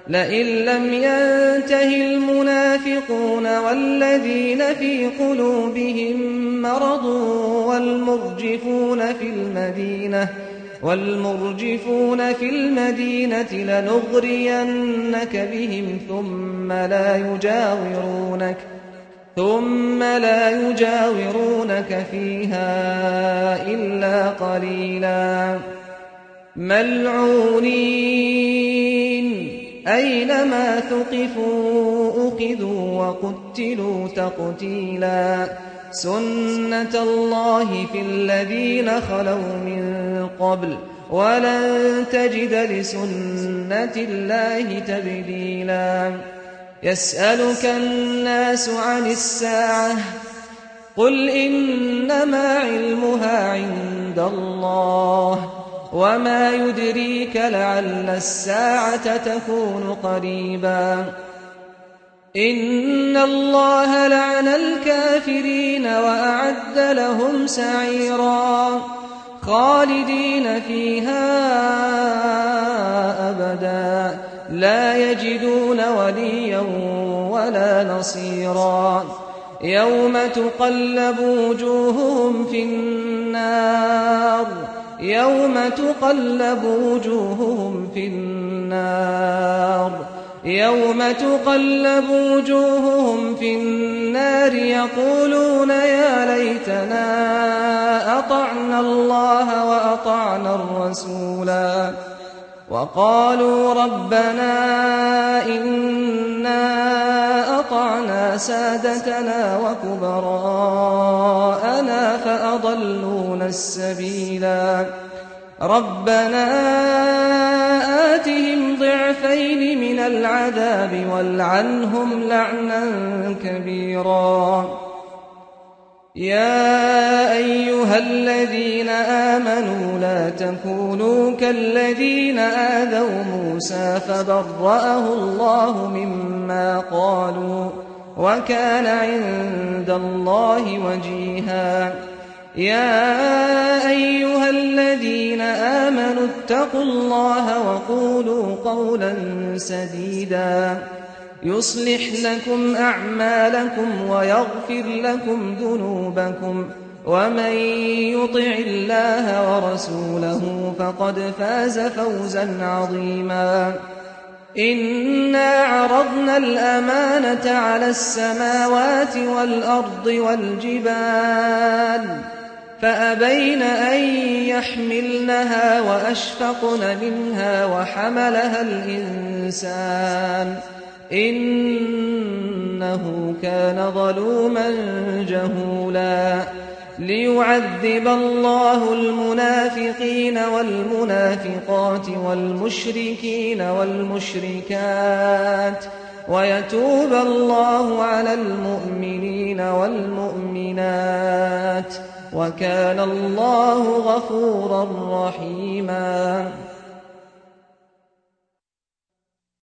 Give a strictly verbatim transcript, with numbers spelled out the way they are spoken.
لئن لم ينته المنافقون والذين في قلوبهم مرض والمرجفون في المدينة والمرجفون في المدينة لنغرينك بهم ثم لا يجاورونك ثم لا يجاورونك فيها إلا قليلا ملعونين أينما ثقفوا أخذوا وقتلوا تقتيلا سنة الله في الذين خلوا من قبل ولن تجد لسنة الله تبديلا يسألك الناس عن الساعة قل إنما علمها عند الله وما يدريك لعل الساعة تكون قريبا إن الله لعن الكافرين وأعد لهم سعيرا خالدين فيها أبدا لا يجدون وليا ولا نصيرا يوم تقلب وجوههم في النار يوم تقلب وجوههم في النار يوم تقلب وجوههم في النار يقولون يا ليتنا أطعنا الله وأطعنا الرسولا وقالوا ربنا إنا أطعنا سادتنا وكبراءنا فأضلونا السبيلا ربنا آتهم ضعفين من العذاب والعنهم لعنا كبيرا يا أيها الذين آمنوا لا تكونوا كالذين آذوا موسى فبرأه الله مما قالوا وكان عند الله وجيها يا أيها الذين آمنوا اتقوا الله وقولوا قولا سديدا يصلح لكم أعمالكم ويغفر لكم ذنوبكم ومن يطع الله ورسوله فقد فاز فوزا عظيما إنا عرضنا الأمانة على السماوات والأرض والجبال فأبين أن يحملنها وأشفقن منها وحملها الإنسان إنه كان ظلوما جهولا ليعذب الله المنافقين والمنافقات والمشركين والمشركات ويتوب الله على المؤمنين والمؤمنات وكان الله غفورا رحيما